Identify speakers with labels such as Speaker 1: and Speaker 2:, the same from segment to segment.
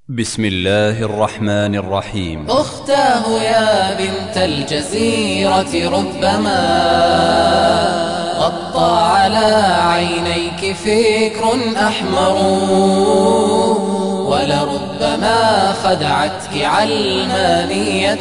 Speaker 1: بسم الله الرحمن الرحيم.
Speaker 2: أختاه يا بنت الجزيرة ربما غطى على عينيك فكر أحمر، ولربما خدعتك علمانية،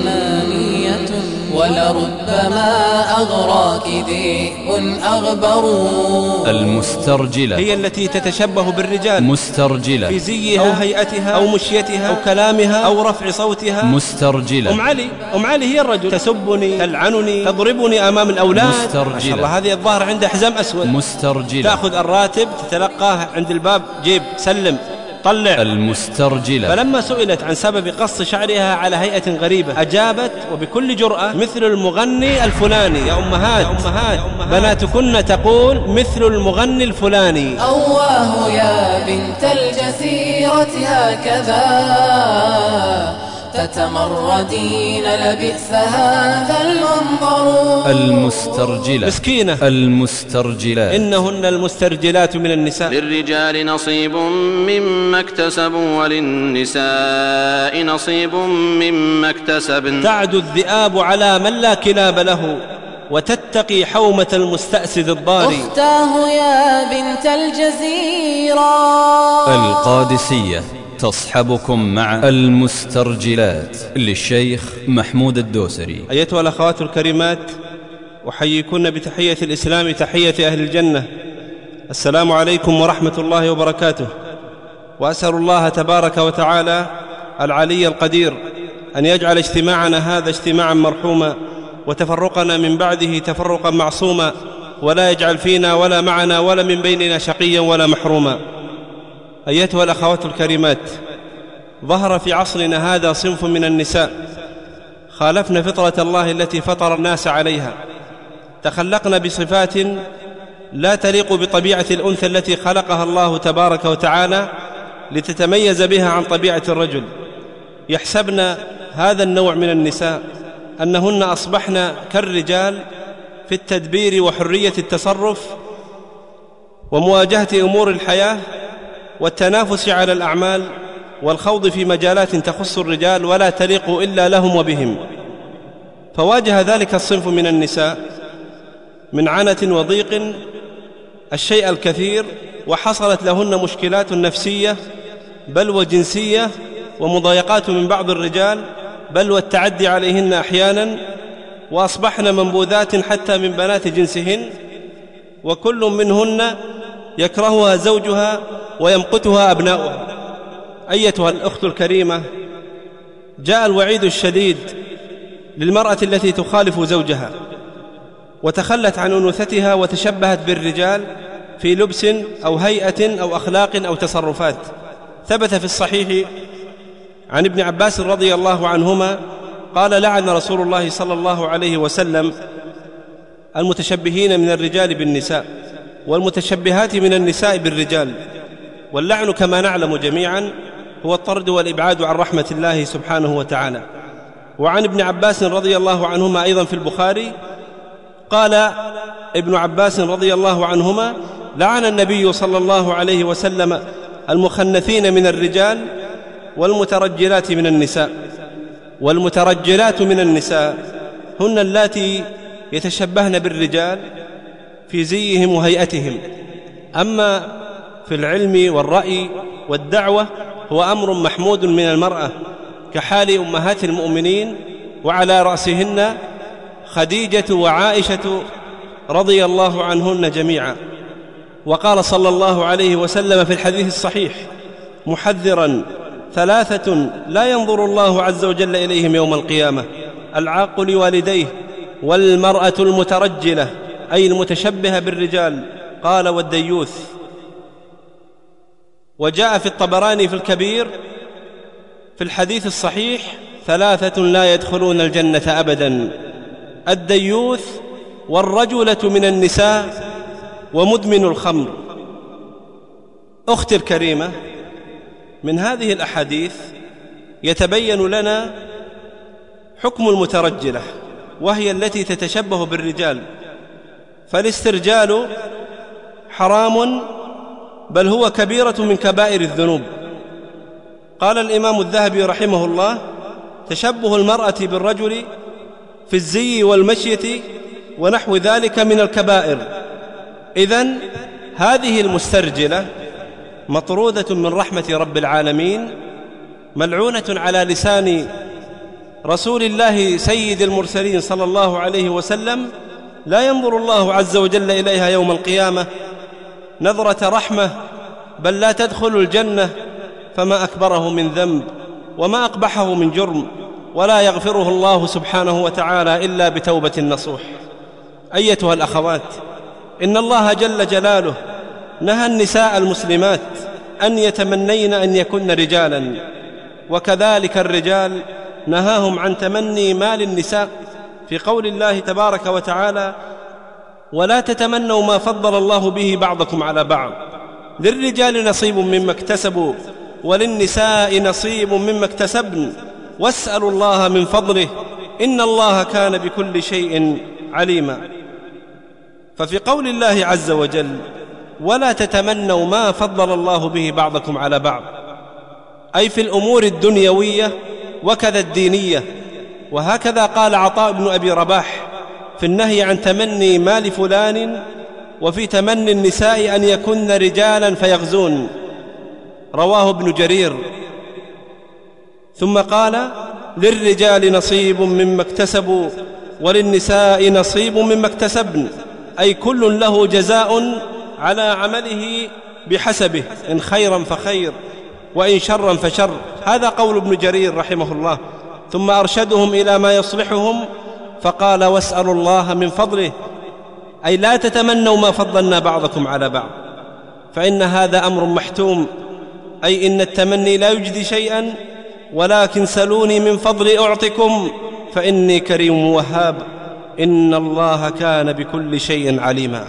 Speaker 2: ولربما أغراك ذئب أغبر.
Speaker 1: المسترجلة
Speaker 3: هي التي تتشبه بالرجال،
Speaker 1: مسترجلة
Speaker 3: في زيها أو هيئتها أو مشيتها أو كلامها أو رفع صوتها.
Speaker 1: مسترجلة.
Speaker 3: أم علي هي الرجل، تسبني، تلعنني، تضربني أمام الأولاد.
Speaker 1: مسترجلة.
Speaker 3: ما شاء الله، هذه الظاهر عندها حزام أسود.
Speaker 1: مسترجلة.
Speaker 3: تأخذ الراتب تتلقاه عند الباب، جيب سلم طلع.
Speaker 1: المسترجلة.
Speaker 3: فلما سئلت عن سبب قص شعرها على هيئة غريبة أجابت وبكل جرأة: مثل المغني الفلاني. يا أمهات بناتكن تقول مثل المغني الفلاني.
Speaker 2: أواه يا بنت الجزيرة هكذا تتمردين، لبئس هذا المنظر.
Speaker 1: المسترجلة.
Speaker 3: مسكينة.
Speaker 1: المسترجلات.
Speaker 3: إنهن المسترجلات من النساء.
Speaker 4: للرجال نصيب مما اكتسبوا وللنساء نصيب مما اكتسبن.
Speaker 3: تعد الذئاب على من لا كلاب له، وتتقي حومة المستأسد الضاري.
Speaker 2: أختاه يا بنت الجزيرة.
Speaker 1: القادسية تصحبكم مع المسترجلات للشيخ محمود الدوسري.
Speaker 3: أيتها الأخوات الكريمات، أحييكن بتحية الإسلام، تحية أهل الجنة. السلام عليكم ورحمة الله وبركاته. وأسأل الله تبارك وتعالى العلي القدير أن يجعل اجتماعنا هذا اجتماعا مرحوما، وتفرقنا من بعده تفرقا معصوما، ولا يجعل فينا ولا معنا ولا من بيننا شقيا ولا محروما. أيتها الأخوات الكريمات، ظهر في عصرنا هذا صنف من النساء خالفن فطرة الله التي فطر الناس عليها، تخلقن بصفات لا تليق بطبيعة الأنثى التي خلقها الله تبارك وتعالى لتتميز بها عن طبيعة الرجل. يحسبن هذا النوع من النساء أنهن أصبحن كالرجال في التدبير وحرية التصرف ومواجهة أمور الحياة والتنافس على الأعمال والخوض في مجالات تخص الرجال ولا تليق إلا لهم وبهم. فواجه ذلك الصنف من النساء من عنة وضيق الشيء الكثير، وحصلت لهن مشكلات نفسية بل وجنسية، ومضايقات من بعض الرجال بل والتعدي عليهن أحيانا، وأصبحن منبوذات حتى من بنات جنسهن، وكل منهن يكرهها زوجها ويمقتها أبناؤها. أيتها الأخت الكريمة، جاء الوعيد الشديد للمرأة التي تخالف زوجها وتخلت عن أنوثتها وتشبهت بالرجال في لبس أو هيئة أو أخلاق أو تصرفات. ثبت في الصحيح عن ابن عباس رضي الله عنهما قال: لعن رسول الله صلى الله عليه وسلم المتشبهين من الرجال بالنساء والمتشبهات من النساء بالرجال. واللعن كما نعلم جميعا هو الطرد والإبعاد عن رحمة الله سبحانه وتعالى. وعن ابن عباس رضي الله عنهما أيضا في البخاري قال ابن عباس رضي الله عنهما: لعن النبي صلى الله عليه وسلم المخنثين من الرجال والمترجلات من النساء. والمترجلات من النساء هن اللاتي يتشبهن بالرجال في زيهم وهيئتهم. أما في العلم والرأي والدعوة هو أمر محمود من المرأة، كحال أمهات المؤمنين، وعلى رأسهن خديجة وعائشة رضي الله عنهن جميعا. وقال صلى الله عليه وسلم في الحديث الصحيح محذرا: ثلاثة لا ينظر الله عز وجل إليهم يوم القيامة: العاق لوالديه، والمرأة المترجلة أي المتشبهة بالرجال، قال: والديوث. وجاء في الطبراني في الكبير في الحديث الصحيح: ثلاثة لا يدخلون الجنة أبدا: الديوث، والرجلة من النساء، ومدمن الخمر. أختي الكريمة، من هذه الأحاديث يتبين لنا حكم المترجلة، وهي التي تتشبه بالرجال. فالاسترجال حرام، بل هو كبيرة من كبائر الذنوب. قال الإمام الذهبي رحمه الله: تشبه المرأة بالرجل في الزي والمشية ونحو ذلك من الكبائر. إذن هذه المسترجلة مطرودة من رحمة رب العالمين، ملعونة على لسان رسول الله سيد المرسلين صلى الله عليه وسلم. لا ينظر الله عز وجل إليها يوم القيامة نظرة رحمة، بل لا تدخل الجنة، فما أكبره من ذنب وما أقبحه من جرم، ولا يغفره الله سبحانه وتعالى إلا بتوبة نصوح. أيتها الأخوات، إن الله جل جلاله نهى النساء المسلمات أن يتمنين أن يكن رجالا، وكذلك الرجال نهاهم عن تمني مال النساء في قول الله تبارك وتعالى: ولا تتمنوا ما فضل الله به بعضكم على بعض، للرجال نصيب مما اكتسبوا وللنساء نصيب مما اكتسبن واسألوا الله من فضله إن الله كان بكل شيء عليما. ففي قول الله عز وجل: ولا تتمنوا ما فضل الله به بعضكم على بعض، أي في الأمور الدنيوية وكذا الدينية. وهكذا قال عطاء بن أبي رباح في النهي عن تمني مال فلان، وفي تمني النساء أن يكن رجالا فيغزون، رواه ابن جرير. ثم قال: للرجال نصيب مما اكتسبوا وللنساء نصيب مما اكتسبن، أي كل له جزاء على عمله بحسبه، إن خيرا فخير وإن شرا فشر. هذا قول ابن جرير رحمه الله. ثم أرشدهم إلى ما يصلحهم فقال: واسألوا الله من فضله، أي لا تتمنوا ما فضلنا بعضكم على بعض، فإن هذا أمر محتوم، أي إن التمني لا يجدي شيئا، ولكن سلوني من فضل أعطكم فإني كريم وهاب، إن الله كان بكل شيء عليما.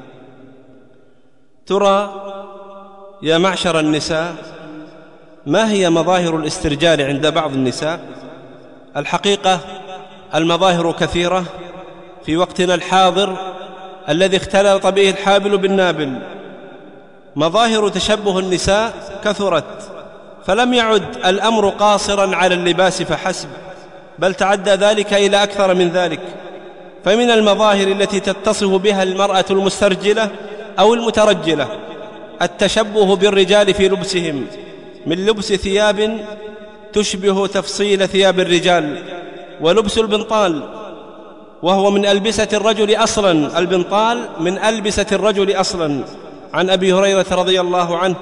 Speaker 3: ترى يا معشر النساء، ما هي مظاهر الاسترجال عند بعض النساء؟ الحقيقة المظاهر كثيرة في وقتنا الحاضر الذي اختلط به الحابل بالنابل. مظاهر تشبه النساء كثرت، فلم يعد الأمر قاصرا على اللباس فحسب، بل تعدى ذلك إلى أكثر من ذلك. فمن المظاهر التي تتصف بها المرأة المسترجلة أو المترجلة التشبه بالرجال في لبسهم، من لبس ثياب تشبه تفصيل ثياب الرجال، ولبس البنطال، وهو من ألبسة الرجل أصلا، البنطال من ألبسة الرجل أصلا. عن أبي هريرة رضي الله عنه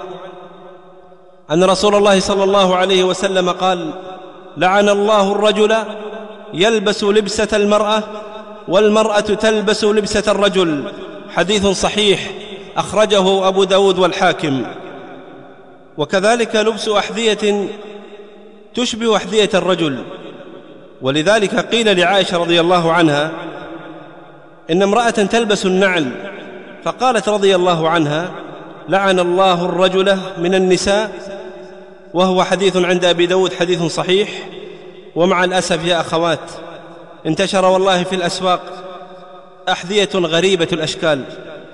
Speaker 3: أن رسول الله صلى الله عليه وسلم قال: لعن الله الرجل يلبس لبسة المرأة والمرأة تلبس لبسة الرجل. حديث صحيح أخرجه أبو داود والحاكم. وكذلك لبس أحذية تشبه أحذية الرجل، ولذلك قيل لعائشة رضي الله عنها إن امرأة تلبس النعل، فقالت رضي الله عنها: لعن الله الرجل من النساء، وهو حديث عند أبي داود حديث صحيح. ومع الأسف يا أخوات، انتشر والله في الأسواق أحذية غريبة الأشكال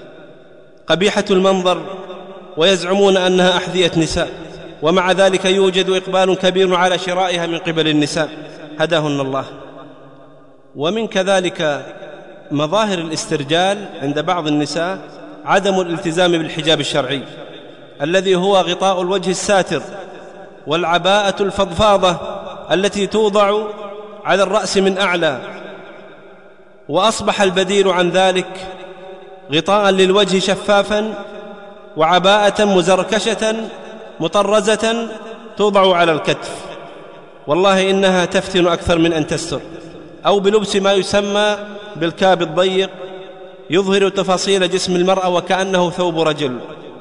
Speaker 3: قبيحة المنظر، ويزعمون أنها أحذية نساء، ومع ذلك يوجد إقبال كبير على شرائها من قبل النساء، هداهن الله. ومن كذلك مظاهر الاسترجال عند بعض النساء عدم الالتزام بالحجاب الشرعي، الذي هو غطاء الوجه الساتر، والعباءة الفضفاضة التي توضع على الرأس من أعلى. وأصبح البديل عن ذلك غطاء للوجه شفافا، وعباءة مزركشة مطرزة توضع على الكتف. والله إنها تفتن أكثر من أن تستر. أو بلبس ما يسمى بالكاب الضيق يظهر تفاصيل جسم المرأة وكأنه ثوب رجل،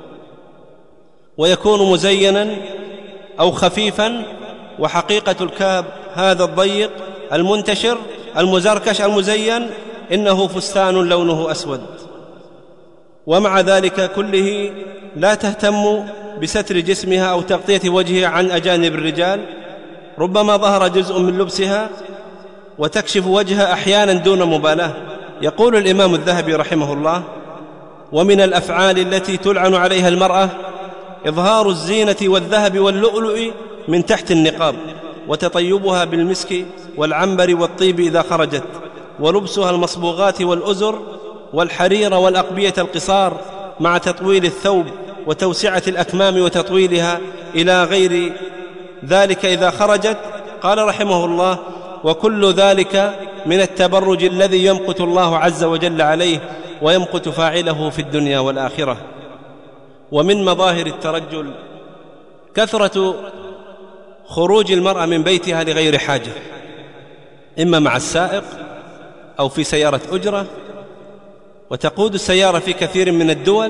Speaker 3: ويكون مزينا أو خفيفا، وحقيقة الكاب هذا الضيق المنتشر المزركش المزين إنه فستان لونه أسود. ومع ذلك كله لا تهتم بستر جسمها أو تغطية وجهها عن أجانب الرجال، ربما ظهر جزء من لبسها وتكشف وجهها أحيانا دون مبالاة. يقول الإمام الذهبي رحمه الله: ومن الأفعال التي تلعن عليها المرأة إظهار الزينة والذهب واللؤلؤ من تحت النقاب، وتطيبها بالمسك والعنبر والطيب إذا خرجت، ولبسها المصبوغات والأزر والحرير والأقبية القصار مع تطويل الثوب وتوسعة الأكمام وتطويلها إلى غير ذلك إذا خرجت. قال رحمه الله: وكل ذلك من التبرج الذي يمقت الله عز وجل عليه ويمقت فاعله في الدنيا والآخرة. ومن مظاهر الترجل كثرة خروج المرأة من بيتها لغير حاجة، إما مع السائق أو في سيارة أجرة، وتقود السيارة في كثير من الدول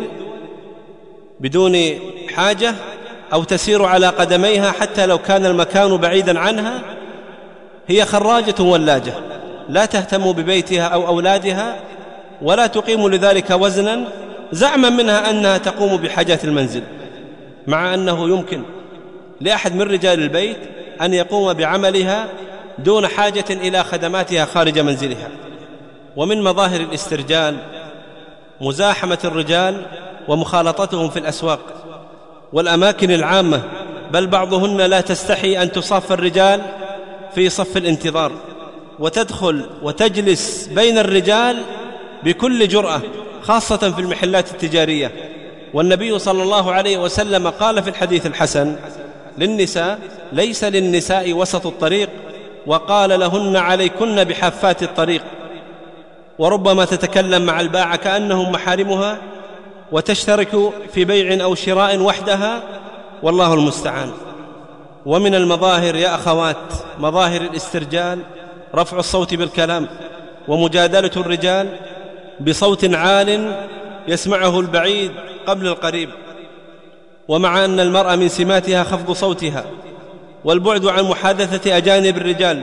Speaker 3: بدون حاجة، أو تسير على قدميها حتى لو كان المكان بعيدا عنها. هي خراجة ولاجة، لا تهتم ببيتها أو أولادها، ولا تقيم لذلك وزنا، زعما منها أنها تقوم بحاجات المنزل، مع أنه يمكن لأحد من رجال البيت أن يقوم بعملها دون حاجة إلى خدماتها خارج منزلها. ومن مظاهر الاسترجال مزاحمة الرجال ومخالطتهم في الأسواق والأماكن العامة، بل بعضهن لا تستحي أن تصف الرجال في صف الانتظار، وتدخل وتجلس بين الرجال بكل جرأة، خاصة في المحلات التجارية. والنبي صلى الله عليه وسلم قال في الحديث الحسن للنساء: ليس للنساء وسط الطريق، وقال لهن: عليكن بحافات الطريق. وربما تتكلم مع الباعة كأنهم محارمها، وتشترك في بيع أو شراء وحدها، والله المستعان. ومن المظاهر يا أخوات مظاهر الاسترجال رفع الصوت بالكلام، ومجادلة الرجال بصوت عال يسمعه البعيد قبل القريب. ومع أن المرأة من سماتها خفض صوتها والبعد عن محادثة أجانب الرجال،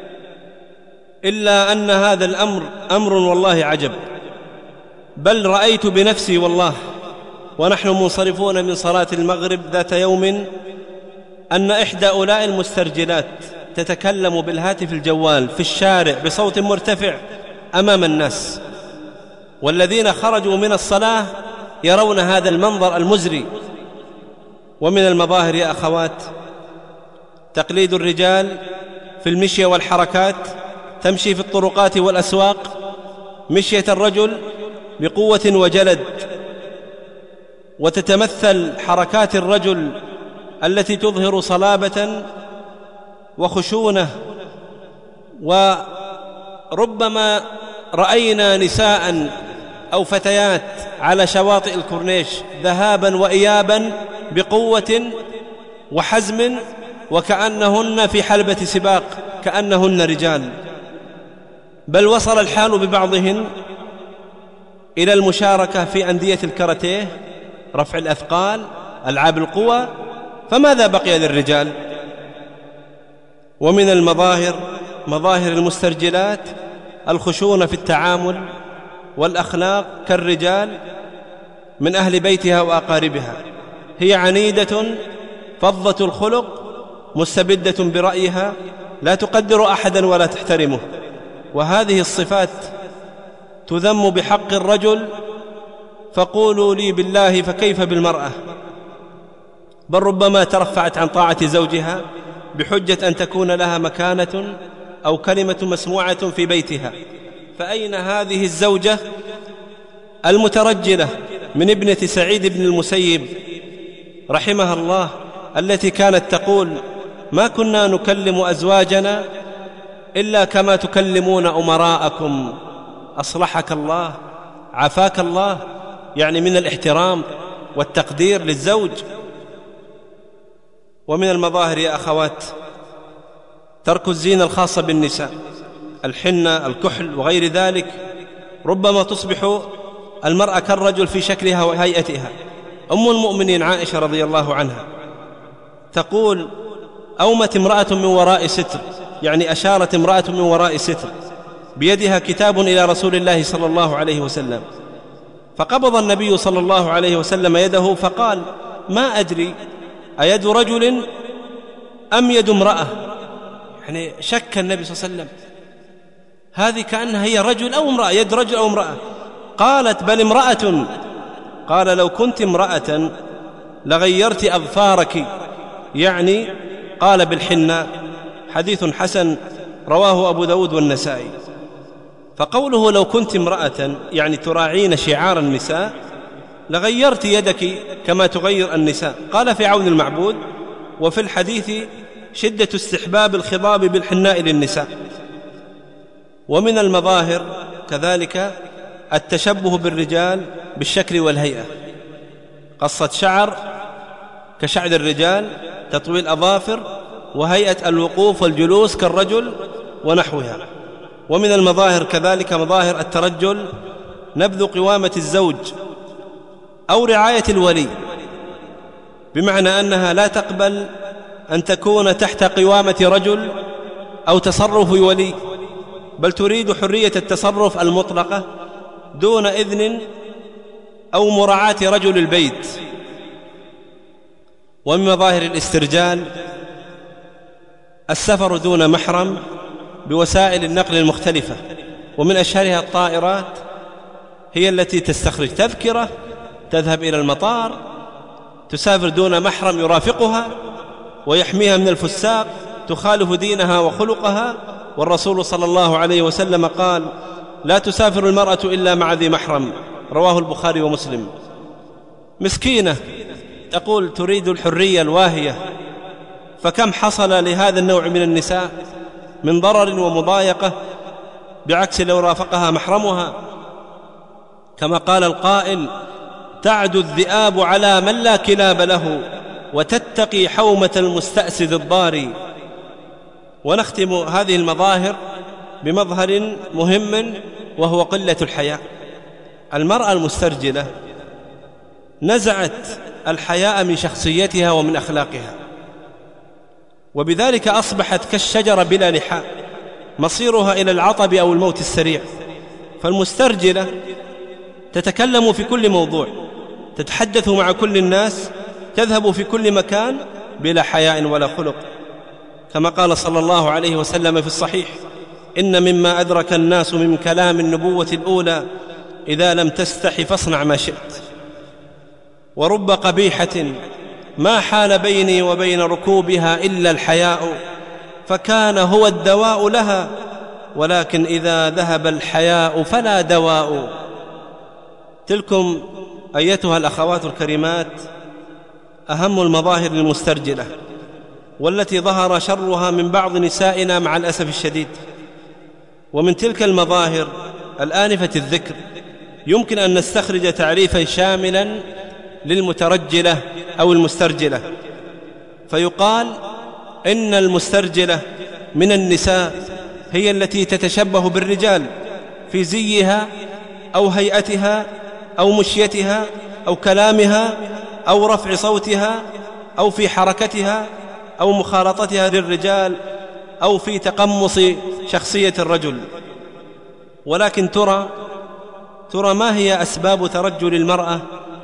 Speaker 3: إلا أن هذا الأمر أمر والله عجب. بل رأيت بنفسي والله ونحن منصرفون من صلاة المغرب ذات يوم أن إحدى أولاء المسترجلات تتكلم بالهاتف الجوال في الشارع بصوت مرتفع أمام الناس، والذين خرجوا من الصلاة يرون هذا المنظر المزري. ومن المظاهر يا أخوات تقليد الرجال في المشي والحركات، تمشي في الطرقات والأسواق مشية الرجل بقوة وجلد، وتتمثل حركات الرجل التي تظهر صلابة وخشونة. وربما رأينا نساء أو فتيات على شواطئ الكورنيش ذهابا وإيابا بقوة وحزم، وكأنهن في حلبة سباق، كأنهن رجال. بل وصل الحال ببعضهن إلى المشاركة في أندية الكاراتيه، رفع الأثقال، ألعاب القوى، فماذا بقي للرجال؟ ومن المظاهر مظاهر المسترجلات الخشونة في التعامل والأخلاق كالرجال من أهل بيتها وأقاربها. هي عنيدة فظة الخلق مستبدة برأيها، لا تقدر أحدا ولا تحترمه. وهذه الصفات تذم بحق الرجل، فقولوا لي بالله فكيف بالمرأة؟ بل ربما ترفعت عن طاعة زوجها بحجة أن تكون لها مكانة أو كلمة مسموعة في بيتها. فأين هذه الزوجة المترجلة من ابنة سعيد بن المسيب رحمها الله، التي كانت تقول: ما كنا نكلم أزواجنا إلا كما تكلمون أمراءكم، أصلحك الله عافاك الله، يعني من الاحترام والتقدير للزوج. ومن المظاهر يا أخوات ترك الزينة الخاصة بالنساء، الحنة، الكحل وغير ذلك. ربما تصبح المرأة كالرجل في شكلها وهيئتها. أم المؤمنين عائشة رضي الله عنها تقول: أومت امرأة من وراء ستر، يعني أشارت امرأة من وراء ستر بيدها كتاب إلى رسول الله صلى الله عليه وسلم، فقبض النبي صلى الله عليه وسلم يده فقال: ما أدري أيد رجل أم يد امرأة؟ يعني شك النبي صلى الله عليه وسلم، هذه كأنها هي رجل أو امرأة، يد رجل أو امرأة. قالت: بل امرأة. قال: لو كنت امرأة لغيرت أظفارك، يعني قال بالحناء حديث حسن رواه أبو داود والنسائي. فقوله لو كنت امرأة يعني تراعين شعار النساء لغيرت يدك كما تغير النساء. قال في عون المعبود: وفي الحديث شدة استحباب الخضاب بالحناء للنساء. ومن المظاهر كذلك التشبه بالرجال بالشكل والهيئة، قصة شعر كشعر الرجال، تطويل أظافر، وهيئة الوقوف والجلوس كالرجل ونحوها. ومن المظاهر كذلك مظاهر الترجل، نبذ قوامة الزوج أو رعاية الولي، بمعنى أنها لا تقبل أن تكون تحت قوامة رجل أو تصرف ولي، بل تريد حرية التصرف المطلقة دون إذن أو مراعاة رجل البيت. ومن مظاهر الاسترجال السفر دون محرم بوسائل النقل المختلفة، ومن أشهرها الطائرات، هي التي تستخرج تذكرة تذهب إلى المطار، تسافر دون محرم يرافقها ويحميها من الفساق، تخالف دينها وخلقها. والرسول صلى الله عليه وسلم قال: لا تسافر المرأة إلا مع ذي محرم، رواه البخاري ومسلم. مسكينة تقول تريد الحرية الواهية، فكم حصل لهذا النوع من النساء من ضرر ومضايقة، بعكس لو رافقها محرمها. كما قال القائل: تعد الذئاب على من لا كلاب له، وتتقي حومة المستأسد الضاري. ونختم هذه المظاهر بمظهر مهم، وهو قلة الحياء. المرأة المسترجلة نزعت الحياء من شخصيتها ومن أخلاقها، وبذلك أصبحت كالشجرة بلا لحاء، مصيرها إلى العطب أو الموت السريع. فالمسترجلة تتكلم في كل موضوع، تتحدث مع كل الناس، تذهب في كل مكان بلا حياء ولا خلق. كما قال صلى الله عليه وسلم في الصحيح: إن مما أدرك الناس من كلام النبوة الأولى: إذا لم تستح فاصنع ما شئت. ورب قبيحة ما حال بيني وبين ركوبها إلا الحياء، فكان هو الدواء لها، ولكن إذا ذهب الحياء فلا دواء. تلكم أيتها الأخوات الكريمات أهم المظاهر المسترجلة، والتي ظهر شرها من بعض نسائنا مع الأسف الشديد. ومن تلك المظاهر الآنفة الذكر يمكن أن نستخرج تعريفا شاملا للمترجلة أو المسترجلة، فيقال إن المسترجلة من النساء هي التي تتشبه بالرجال في زيها أو هيئتها أو مشيتها أو كلامها أو رفع صوتها أو في حركتها أو مخالطتها للرجال أو في تقمص شخصية الرجل. ولكن ترى ما هي أسباب ترجل المرأة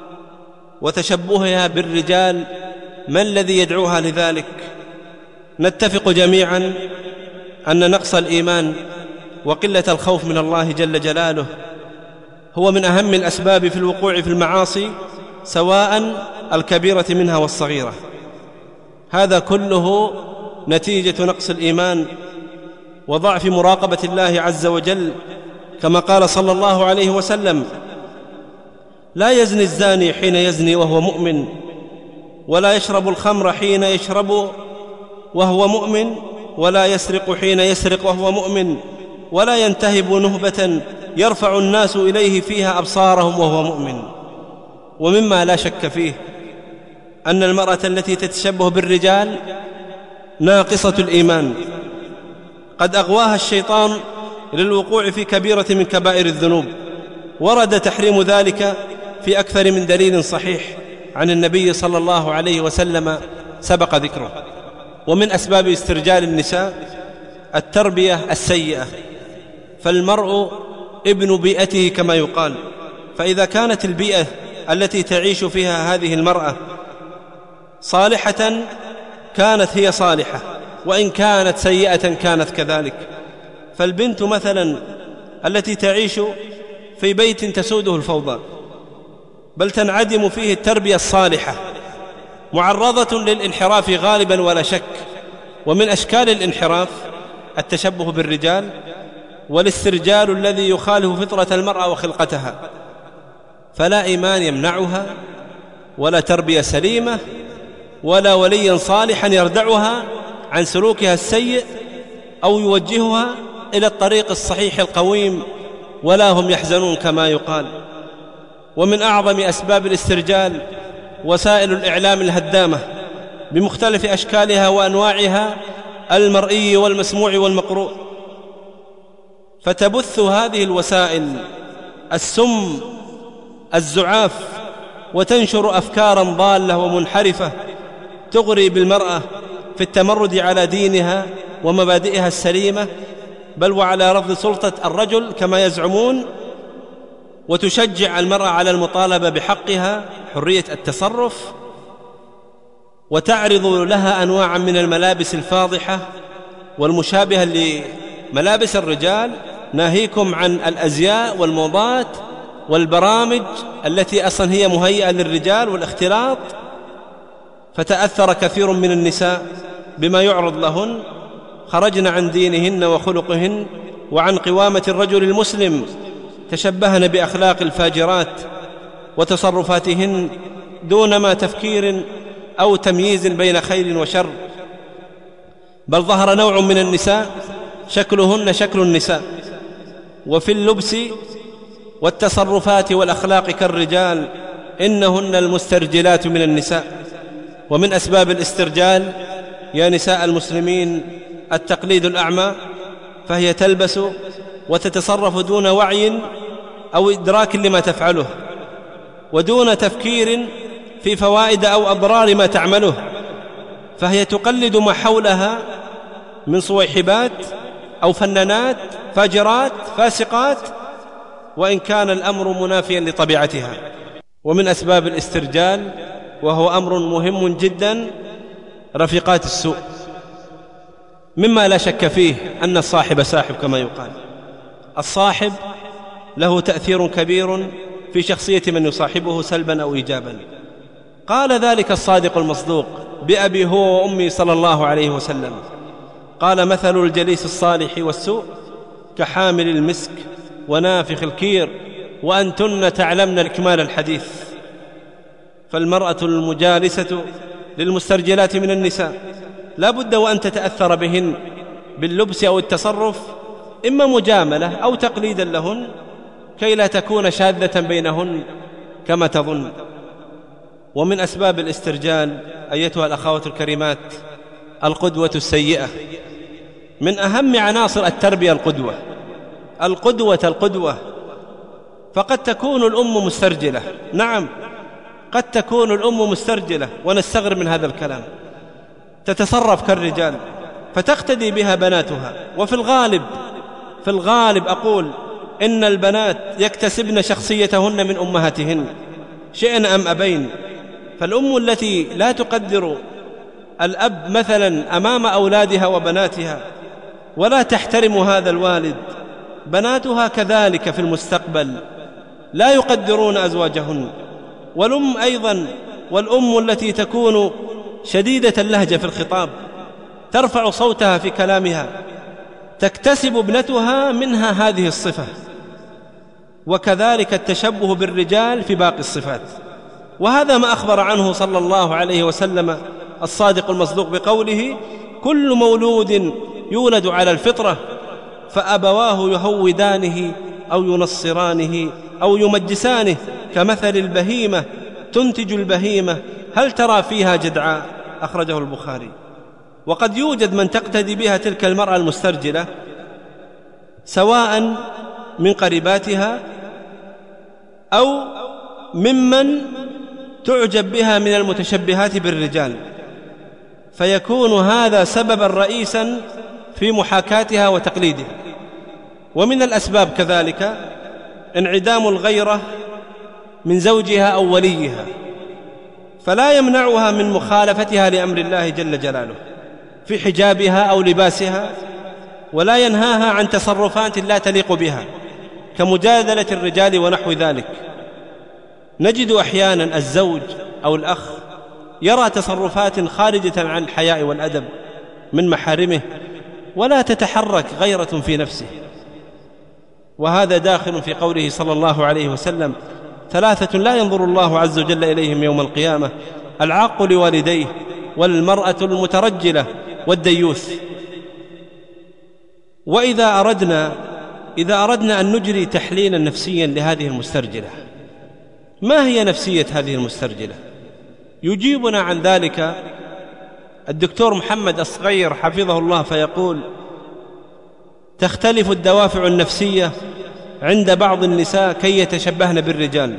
Speaker 3: وتشبهها بالرجال؟ ما الذي يدعوها لذلك؟ نتفق جميعا أن نقص الإيمان وقلة الخوف من الله جل جلاله هو من أهم الأسباب في الوقوع في المعاصي، سواء الكبيرة منها والصغيرة. هذا كله نتيجة نقص الإيمان وضعف مراقبة الله عز وجل، كما قال صلى الله عليه وسلم: لا يزني الزاني حين يزني وهو مؤمن، ولا يشرب الخمر حين يشرب وهو مؤمن، ولا يسرق حين يسرق وهو مؤمن، ولا ينتهب نهبة يرفع الناس إليه فيها أبصارهم وهو مؤمن. ومما لا شك فيه أن المرأة التي تتشبه بالرجال ناقصة الإيمان، قد أغواها الشيطان للوقوع في كبيرة من كبائر الذنوب. ورد تحريم ذلك في أكثر من دليل صحيح عن النبي صلى الله عليه وسلم سبق ذكره. ومن أسباب استرجال النساء التربية السيئة، فالمرء ابن بيئته كما يقال. فإذا كانت البيئة التي تعيش فيها هذه المرأة صالحة كانت هي صالحة، وإن كانت سيئة كانت كذلك. فالبنت مثلا التي تعيش في بيت تسوده الفوضى، بل تنعدم فيه التربية الصالحة، معرضة للانحراف غالبا ولا شك، ومن أشكال الانحراف التشبه بالرجال والاسترجال الذي يخالف فطرة المرأة وخلقتها، فلا إيمان يمنعها ولا تربية سليمة ولا وليا صالحا يردعها عن سلوكها السيء أو يوجهها إلى الطريق الصحيح القويم، ولا هم يحزنون كما يقال. ومن أعظم أسباب الاسترجال وسائل الإعلام الهدامة بمختلف أشكالها وأنواعها، المرئي والمسموع والمقروء، فتبث هذه الوسائل السم الزعاف وتنشر أفكارا ضالة ومنحرفة تغري بالمرأة في التمرد على دينها ومبادئها السليمة، بل وعلى رفض سلطة الرجل كما يزعمون، وتشجع المرأة على المطالبة بحقها حرية التصرف، وتعرض لها أنواعا من الملابس الفاضحة والمشابهة لملابس الرجال، ناهيكم عن الأزياء والموضات والبرامج التي أصلا هي مهيئة للرجال والاختلاط. فتأثر كثير من النساء بما يعرض لهن، خرجن عن دينهن وخلقهن وعن قوامة الرجل المسلم، تشبهن بأخلاق الفاجرات وتصرفاتهن دون ما تفكير أو تمييز بين خير وشر، بل ظهر نوع من النساء شكلهن شكل النساء، وفي اللبس والتصرفات والأخلاق كالرجال، إنهن المسترجلات من النساء. ومن أسباب الاسترجال يا نساء المسلمين التقليد الأعمى، فهي تلبس وتتصرف دون وعي أو إدراك لما تفعله، ودون تفكير في فوائد أو أضرار ما تعمله، فهي تقلد ما حولها من صويحبات أو فنانات فاجرات فاسقات، وإن كان الأمر منافيا لطبيعتها. ومن أسباب الاسترجال، وهو أمر مهم جدا، رفيقات السوء، مما لا شك فيه أن الصاحب ساحب كما يقال. الصاحب له تأثير كبير في شخصية من يصاحبه سلبا أو إيجابا. قال ذلك الصادق المصدوق بأبي هو وأمي صلى الله عليه وسلم، قال: مثل الجليس الصالح والسوء كحامل المسك ونافخ الكير، وأنتن تعلمن إكمال الحديث. فالمرأة المجالسة للمسترجلات من النساء لا بد وأن تتأثر بهن باللبس أو التصرف، إما مجاملة أو تقليدا لهن، كي لا تكون شاذة بينهن كما تظن. ومن أسباب الاسترجال أيتها الأخوات الكريمات القدوة السيئة. من أهم عناصر التربية القدوة، فقد تكون الأم مسترجلة، نعم قد تكون الأم مسترجلة ونستغرب من هذا الكلام، تتصرف كالرجال فتقتدي بها بناتها. وفي الغالب أقول إن البنات يكتسبن شخصيتهن من أمهاتهن شئن أم أبين. فالأم التي لا تقدر الأب مثلا أمام أولادها وبناتها ولا تحترم هذا الوالد، بناتها كذلك في المستقبل لا يقدرون أزواجهن. والأم أيضا، والأم التي تكون شديدة اللهجة في الخطاب، ترفع صوتها في كلامها، تكتسب ابنتها منها هذه الصفة. وكذلك التشبه بالرجال في باقي الصفات، وهذا ما أخبر عنه صلى الله عليه وسلم الصادق المصدوق بقوله: كل مولود يولد على الفطرة فأبواه يهودانه أو ينصرانه أو يمجسانه كمثل البهيمة تنتج البهيمة هل ترى فيها جدعاء، أخرجه البخاري. وقد يوجد من تقتدي بها تلك المرأة المسترجلة، سواء من قريباتها أو ممن تعجب بها من المتشبهات بالرجال، فيكون هذا سببا رئيسا في محاكاتها وتقليدها. ومن الأسباب كذلك انعدام الغيرة من زوجها أو وليها، فلا يمنعها من مخالفتها لأمر الله جل جلاله في حجابها أو لباسها، ولا ينهاها عن تصرفات لا تليق بها كمجادلة الرجال ونحو ذلك. نجد أحيانا الزوج أو الأخ يرى تصرفات خارجة عن الحياء والأدب من محارمه ولا تتحرك غيرة في نفسه. وهذا داخل في قوله صلى الله عليه وسلم: 3 لا ينظر الله عز وجل إليهم يوم القيامة: العاق لوالديه، والمرأة المترجلة، والديوث. وإذا أردنا أن نجري تحليلا نفسيا لهذه المسترجلة، ما هي نفسية هذه المسترجلة؟ يجيبنا عن ذلك الدكتور محمد الصغير حفظه الله فيقول: تختلف الدوافع النفسية عند بعض النساء كي يتشبهن بالرجال،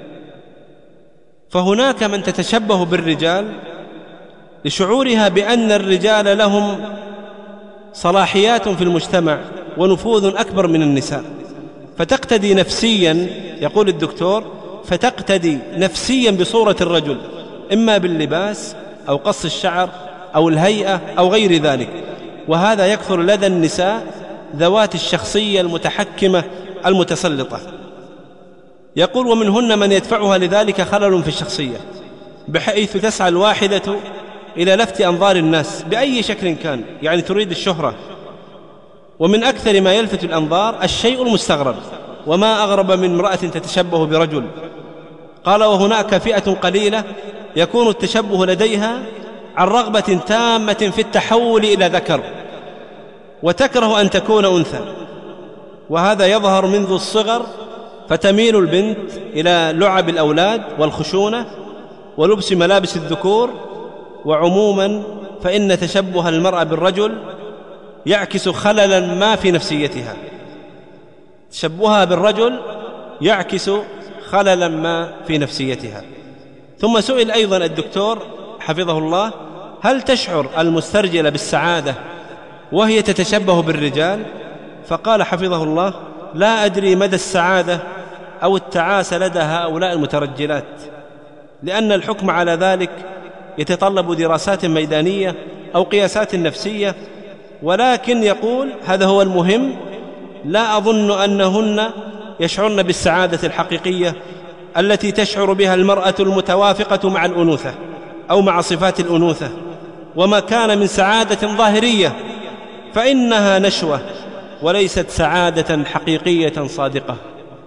Speaker 3: فهناك من تتشبه بالرجال لشعورها بأن الرجال لهم صلاحيات في المجتمع ونفوذ أكبر من النساء، فتقتدي نفسيا، يقول الدكتور، فتقتدي نفسيا بصورة الرجل، إما باللباس أو قص الشعر أو الهيئة أو غير ذلك. وهذا يكثر لدى النساء ذوات الشخصية المتحكمة المتسلطة. يقول: ومنهن من يدفعها لذلك خلل في الشخصية، بحيث تسعى الواحدة إلى لفت أنظار الناس بأي شكل كان، يعني تريد الشهرة. ومن أكثر ما يلفت الأنظار الشيء المستغرب، وما أغرب من امرأة تتشبه برجل. قال: وهناك فئة قليلة يكون التشبه لديها عن رغبة تامة في التحول إلى ذكر، وتكره أن تكون أنثى، وهذا يظهر منذ الصغر، فتميل البنت إلى لعب الأولاد والخشونة ولبس ملابس الذكور. وعموما فإن تشبه المرأة بالرجل يعكس خللا ما في نفسيتها، تشبهها بالرجل يعكس خللا ما في نفسيتها. ثم سئل أيضا الدكتور حفظه الله: هل تشعر المسترجلة بالسعادة وهي تتشبه بالرجال؟ فقال حفظه الله: لا أدري مدى السعادة أو التعاسة لدى هؤلاء المترجلات، لأن الحكم على ذلك يتطلب دراسات ميدانية أو قياسات نفسية. ولكن يقول: هذا هو المهم، لا أظن أنهن يشعرن بالسعادة الحقيقية التي تشعر بها المرأة المتوافقة مع الأنوثة أو مع صفات الأنوثة، وما كان من سعادة ظاهرية فإنها نشوة وليست سعادة حقيقية صادقة.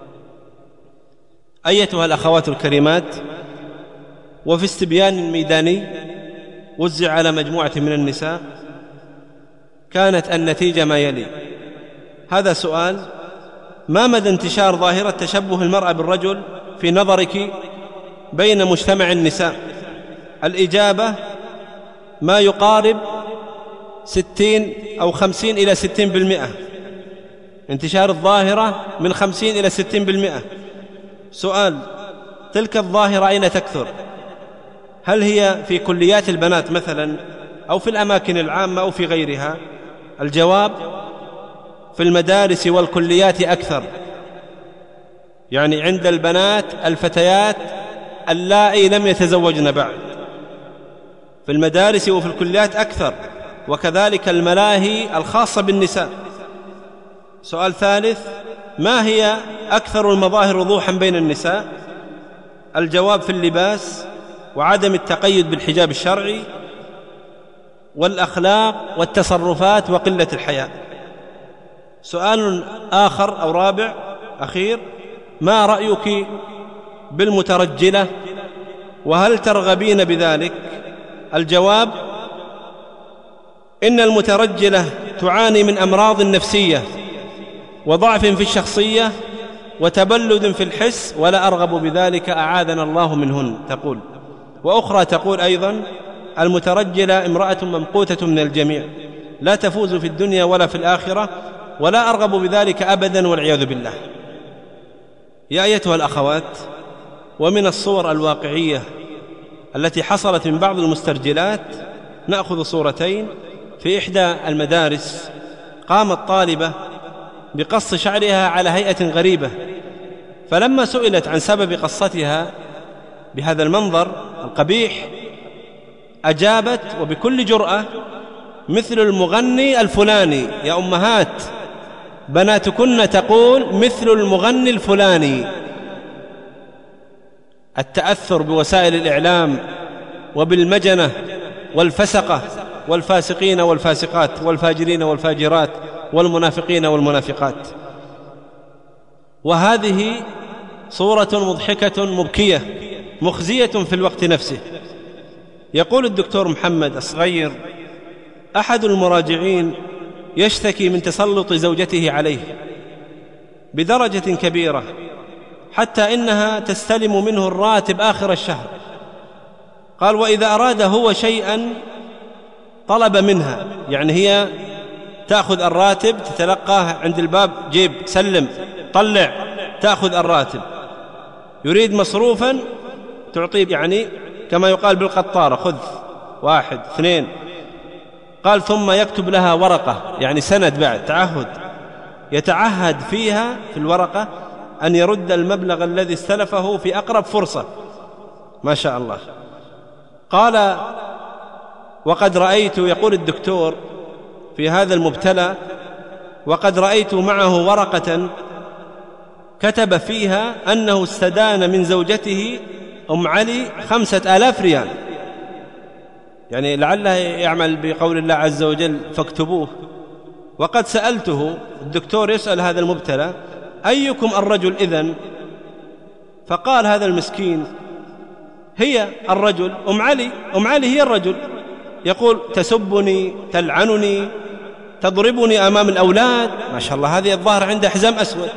Speaker 3: أيتها الأخوات الكريمات، وفي استبيان ميداني وزع على مجموعة من النساء كانت النتيجة ما يلي. هذا سؤال: ما مدى انتشار ظاهرة تشبه المرأة بالرجل في نظرك بين مجتمع النساء؟ الإجابة: ما يقارب 60 أو 50 إلى 60%، انتشار الظاهرة من 50 إلى 60%. سؤال: تلك الظاهرة أين تكثر؟ هل هي في كليات البنات مثلا، أو في الأماكن العامة، أو في غيرها؟ الجواب: في المدارس والكليات أكثر، يعني عند البنات الفتيات اللائي لم يتزوجن بعد، في المدارس وفي الكليات أكثر، وكذلك الملاهي الخاصة بالنساء. سؤال ثالث: ما هي أكثر المظاهر وضوحا بين النساء؟ الجواب: في اللباس وعدم التقيد بالحجاب الشرعي والأخلاق والتصرفات وقلة الحياء. سؤال آخر أو رابع أخير: ما رأيك بالمترجلة وهل ترغبين بذلك؟ الجواب: إن المترجلة تعاني من أمراض نفسية وضعف في الشخصية وتبلد في الحس، ولا أرغب بذلك، أعاذنا الله منهن. تقول. وأخرى تقول أيضا: المترجلة امرأة ممقوتة من الجميع، لا تفوز في الدنيا ولا في الآخرة، ولا أرغب بذلك أبدا، والعياذ بالله. يا أيتها الأخوات، ومن الصور الواقعية التي حصلت من بعض المسترجلات نأخذ صورتين. في إحدى المدارس قامت طالبة بقص شعرها على هيئة غريبة، فلما سئلت عن سبب قصتها بهذا المنظر القبيح أجابت وبكل جرأة: مثل المغني الفلاني. يا أمهات، بناتكن تقول مثل المغني الفلاني. التأثر بوسائل الإعلام وبالمجنة والفسقة والفاسقين والفاسقات والفاجرين والفاجرات والمنافقين والمنافقات. وهذه صورة مضحكة مبكية مخزية في الوقت نفسه. يقول الدكتور محمد الصغير: أحد المراجعين يشتكي من تسلط زوجته عليه بدرجة كبيرة، حتى إنها تستلم منه الراتب آخر الشهر. قال: وإذا أراد هو شيئا طلب منها، يعني هي تأخذ الراتب تتلقاه عند الباب، جيب سلم طلع، تأخذ الراتب. يريد مصروفا تعطيه، يعني كما يقال بالقطارة، خذ 1 2. قال: ثم يكتب لها ورقة، يعني سند بعد تعهد، يتعهد فيها في الورقة أن يرد المبلغ الذي استلفه في أقرب فرصة. ما شاء الله. قال: وقد رأيت، يقول الدكتور في هذا المبتلى، وقد رأيت معه ورقة كتب فيها أنه استدان من زوجته أم علي 5000 ريال، يعني لعله يعمل بقول الله عز وجل فاكتبوه. وقد سألته، الدكتور يسأل هذا المبتلى: أيكم الرجل إذن؟ فقال هذا المسكين: هي الرجل، أم علي هي الرجل. يقول: تسبني، تلعنني، تضربني أمام الأولاد. ما شاء الله، هذه الظاهر عنده حزام أسود.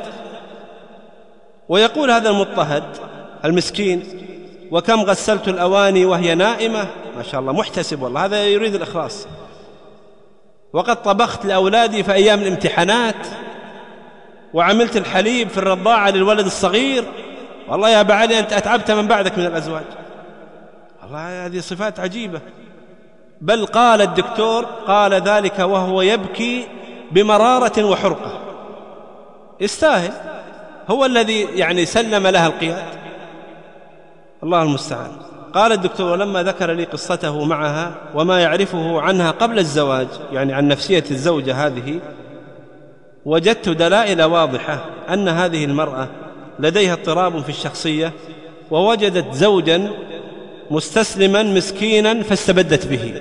Speaker 3: ويقول هذا المضطهد المسكين: وكم غسلت الأواني وهي نائمة. ما شاء الله، محتسب والله، هذا يريد الإخلاص. وقد طبخت لأولادي في أيام الامتحانات، وعملت الحليب في الرضاعة للولد الصغير. والله يا أبا علي أنت أتعبت من بعدك من الأزواج. والله هذه صفات عجيبة. بل قال الدكتور، قال ذلك وهو يبكي بمرارة وحرقة. يستاهل، هو الذي يعني سلم لها القياد. الله المستعان. قال الدكتور: ولما ذكر لي قصته معها وما يعرفه عنها قبل الزواج، يعني عن نفسية الزوجة هذه، وجدت دلائل واضحة أن هذه المرأة لديها اضطراب في الشخصية، ووجدت زوجا مستسلما مسكينا فاستبدت به.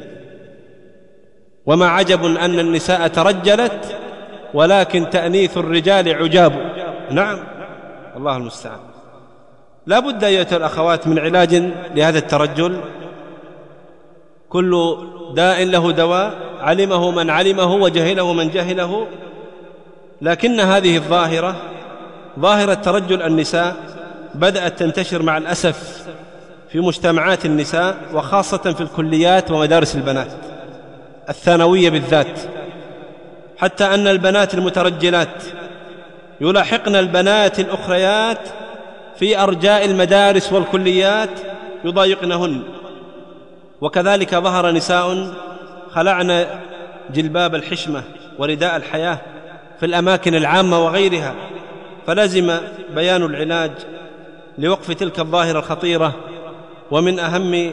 Speaker 3: وما عجب أن النساء ترجلت، ولكن تأنيث الرجال عجاب. نعم، الله المستعان. لا بد أيها الأخوات من علاج لهذا الترجل. كل داء له دواء، علمه من علمه وجهله من جهله. لكن هذه الظاهرة، ظاهرة ترجل النساء، بدأت تنتشر مع الأسف في مجتمعات النساء، وخاصة في الكليات ومدارس البنات الثانوية بالذات، حتى أن البنات المترجلات يلاحقن البنات الأخريات في أرجاء المدارس والكليات يضايقنهن. وكذلك ظهر نساء خلعن جلباب الحشمة ورداء الحياة في الأماكن العامة وغيرها. فلزم بيان العلاج لوقف تلك الظاهرة الخطيرة. ومن أهم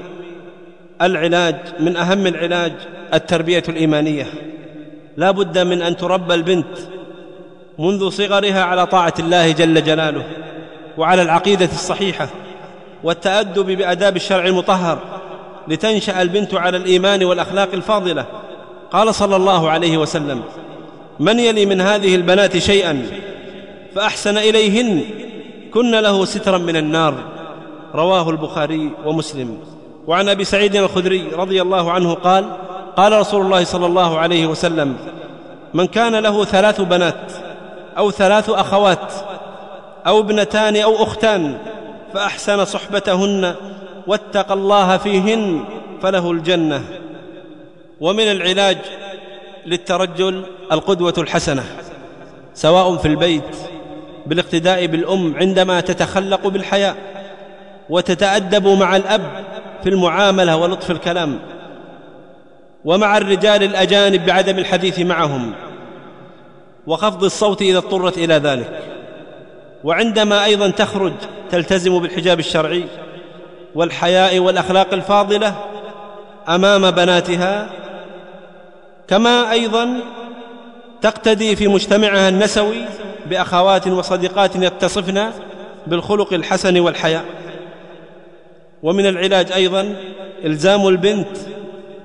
Speaker 3: العلاج التربية الإيمانية. لا بد من أن تربى البنت منذ صغرها على طاعة الله جل جلاله، وعلى العقيدة الصحيحة، والتأدب بآداب الشرع المطهر، لتنشأ البنت على الإيمان والأخلاق الفاضلة. قال صلى الله عليه وسلم: من يلي من هذه البنات شيئا فأحسن إليهن كن له سترا من النار. رواه البخاري ومسلم. وعن أبي سعيد الخدري رضي الله عنه قال: قال رسول الله صلى الله عليه وسلم: من كان له 3 بنات أو 3 أخوات أو ابنتان أو أختان فأحسن صحبتهن واتقى الله فيهن فله الجنة. ومن العلاج للترجل القدوة الحسنة، سواء في البيت بالاقتداء بالأم عندما تتخلق بالحياء، وتتأدب مع الأب في المعاملة ولطف الكلام، ومع الرجال الأجانب بعدم الحديث معهم، وخفض الصوت إذا اضطرت إلى ذلك. وعندما أيضا تخرج تلتزم بالحجاب الشرعي والحياء والأخلاق الفاضلة أمام بناتها، كما أيضا تقتدي في مجتمعها النسوي بأخوات وصديقات يتصفن بالخلق الحسن والحياء. ومن العلاج أيضا إلزام البنت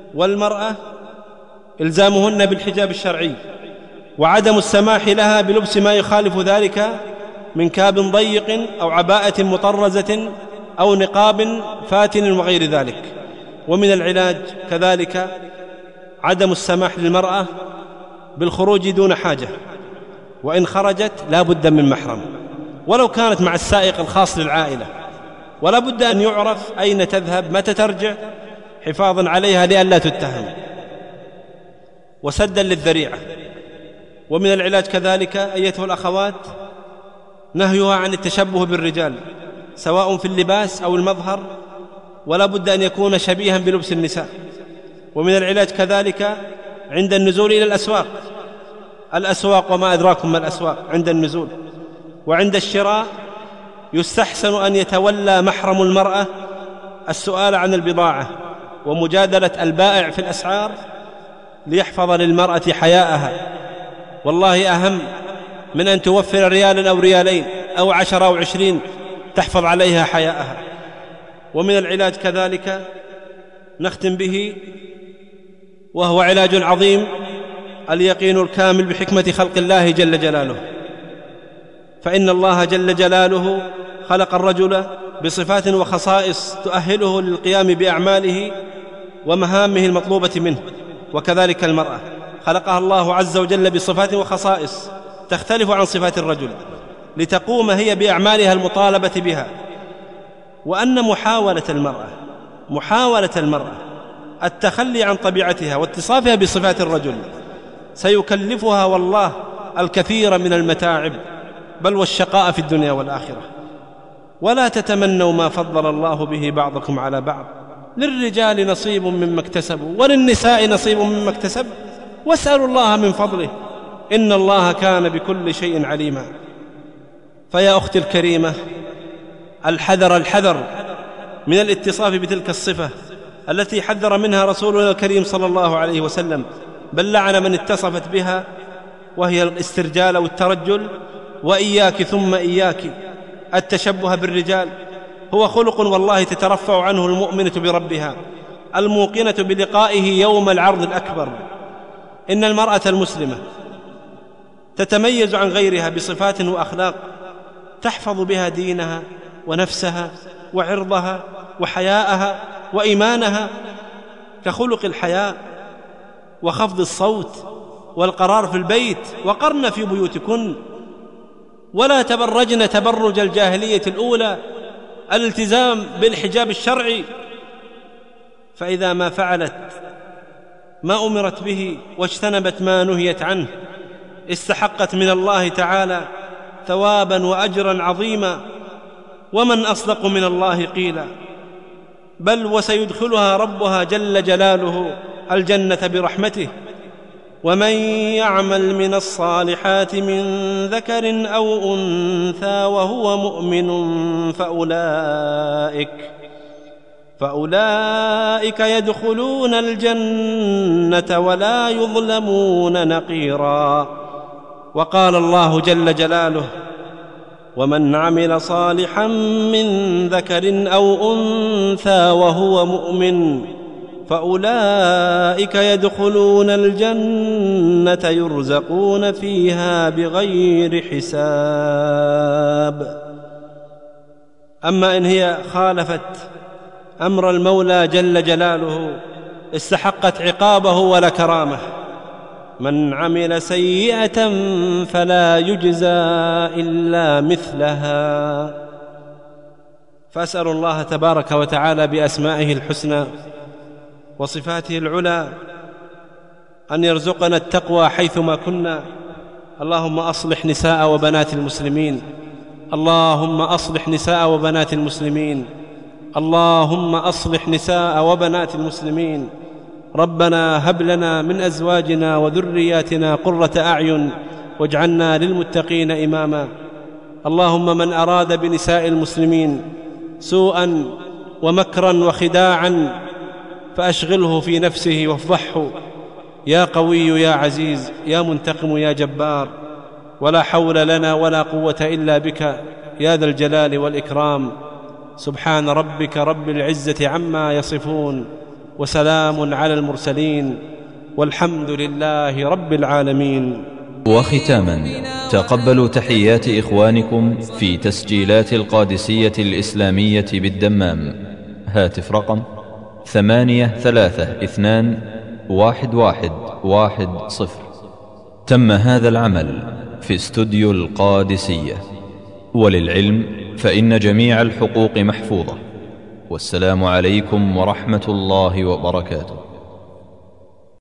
Speaker 3: والمرأة إلزامهن بالحجاب الشرعي، وعدم السماح لها بلبس ما يخالف ذلك من كاب ضيق أو عباءة مطرزة أو نقاب فاتن وغير ذلك. ومن العلاج كذلك عدم السماح للمرأة بالخروج دون حاجة، وإن خرجت لا بد من محرم، ولو كانت مع السائق الخاص للعائلة، ولا بد أن يعرف أين تذهب متى ترجع حفاظا عليها لئلا تتهم وسدا للذريعة. ومن العلاج كذلك أيتها الأخوات نهيها عن التشبه بالرجال سواء في اللباس أو المظهر، ولا بد أن يكون شبيها بلبس النساء. ومن العلاج كذلك عند النزول إلى الأسواق وما أدراكم ما الأسواق عند النزول، وعند الشراء يستحسن أن يتولى محرم المرأة السؤال عن البضاعة ومجادلة البائع في الأسعار ليحفظ للمرأة حياءها، والله أهم من أن توفر ريالا أو ريالين أو 10 أو 20 تحفظ عليها حياءها. ومن العلاج كذلك نختم به، وهو علاج عظيم، اليقين الكامل بحكمة خلق الله جل جلاله. فإن الله جل جلاله خلق الرجل بصفات وخصائص تؤهله للقيام بأعماله ومهامه المطلوبة منه، وكذلك المرأة خلقها الله عز وجل بصفات وخصائص تختلف عن صفات الرجل لتقوم هي بأعمالها المطالبة بها. وأن محاولة المرأة التخلي عن طبيعتها واتصافها بصفات الرجل سيكلفها والله الكثير من المتاعب بل والشقاء في الدنيا والآخرة. ولا تتمنوا ما فضل الله به بعضكم على بعض، للرجال نصيب مما اكتسبوا وللنساء نصيب مما اكتسب، واسألوا الله من فضله إن الله كان بكل شيء عليما. فيا أختي الكريمة، الحذر من الاتصاف بتلك الصفة التي حذر منها رسولنا الكريم صلى الله عليه وسلم، بل لعن من اتصفت بها، وهي الاسترجال أو الترجل. وإياك ثم إياك التشبه بالرجال، هو خلق والله تترفع عنه المؤمنة بربها الموقنة بلقائه يوم العرض الأكبر. إن المرأة المسلمة تتميز عن غيرها بصفات وأخلاق تحفظ بها دينها ونفسها وعرضها وحياءها وإيمانها، كخلق الحياء وخفض الصوت والقرار في البيت، وقرن في بيوتكن ولا تبرجن تبرج الجاهلية الأولى، الالتزام بالحجاب الشرعي. فإذا ما فعلت ما أمرت به واجتنبت ما نهيت عنه استحقت من الله تعالى ثوابا وأجرا عظيما. ومن أصدق من الله قيلا، بل وسيدخلها ربها جل جلاله الجنة برحمته. ومن يعمل من الصالحات من ذكر أو أنثى وهو مؤمن فأولئك يدخلون الجنة ولا يظلمون نقيرا. وقال الله جل جلاله: ومن عمل صالحا من ذكر أو أنثى وهو مؤمن فأولئك يدخلون الجنة يرزقون فيها بغير حساب. أما إن هي خالفت أمر المولى جل جلاله استحقت عقابه ولا كرامه. من عمل سيئة فلا يجزى إلا مثلها. فأسأل الله تبارك وتعالى بأسمائه الحسنى وصفاته العلى أن يرزقنا التقوى حيثما كنا. اللهم أصلح نساء وبنات المسلمين، اللهم أصلح نساء وبنات المسلمين، اللهم أصلح نساء وبنات المسلمين. ربنا هب لنا من أزواجنا وذرياتنا قرة أعين واجعلنا للمتقين إماما. اللهم من أراد بنساء المسلمين سوءا ومكرا وخداعا فأشغله في نفسه وافضحه، يا قوي يا عزيز يا منتقم يا جبار. ولا حول لنا ولا قوة إلا بك يا ذا الجلال والإكرام. سبحان ربك رب العزة عما يصفون، وسلام على المرسلين والحمد لله رب العالمين.
Speaker 1: وختاما، تقبلوا تحيات إخوانكم في تسجيلات القادسية الإسلامية بالدمام. هاتف رقم 83211110. تم هذا العمل في استوديو القادسية. وللعلم فإن جميع الحقوق محفوظة. والسلام عليكم ورحمة الله وبركاته.